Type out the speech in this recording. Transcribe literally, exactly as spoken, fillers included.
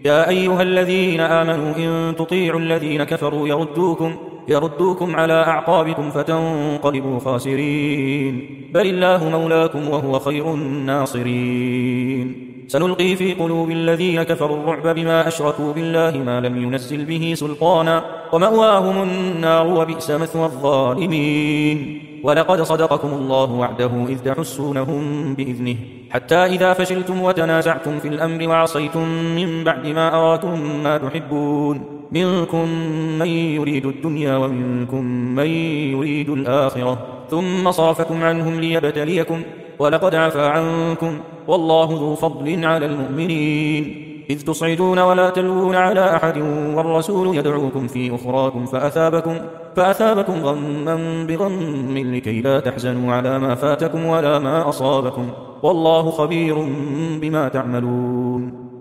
يا أيها الذين آمنوا إن تطيعوا الذين كفروا يردوكم يردوكم على أعقابكم فتنقلبوا خاسرين بل الله مولاكم وهو خير الناصرين سنلقي في قلوب الذين كفروا الرعب بما أشركوا بالله ما لم ينزل به سلطانا ومأواهم النار وبئس مثوى الظالمين ولقد صدقكم الله وعده إذ تحسونهم بإذنه حتى إذا فشلتم وتنازعتم في الأمر وعصيتم من بعد ما أراكم ما تحبون منكم من يريد الدنيا ومنكم من يريد الآخرة ثم صرفكم عنهم ليبتليكم ولقد عفا عنكم والله ذو فضل على المؤمنين إذ تصعدون ولا تلوون على أحد والرسول يدعوكم في أخراكم فأثابكم, فأثابكم غما بغم لكي لا تحزنوا على ما فاتكم ولا ما أصابكم والله خبير بما تعملون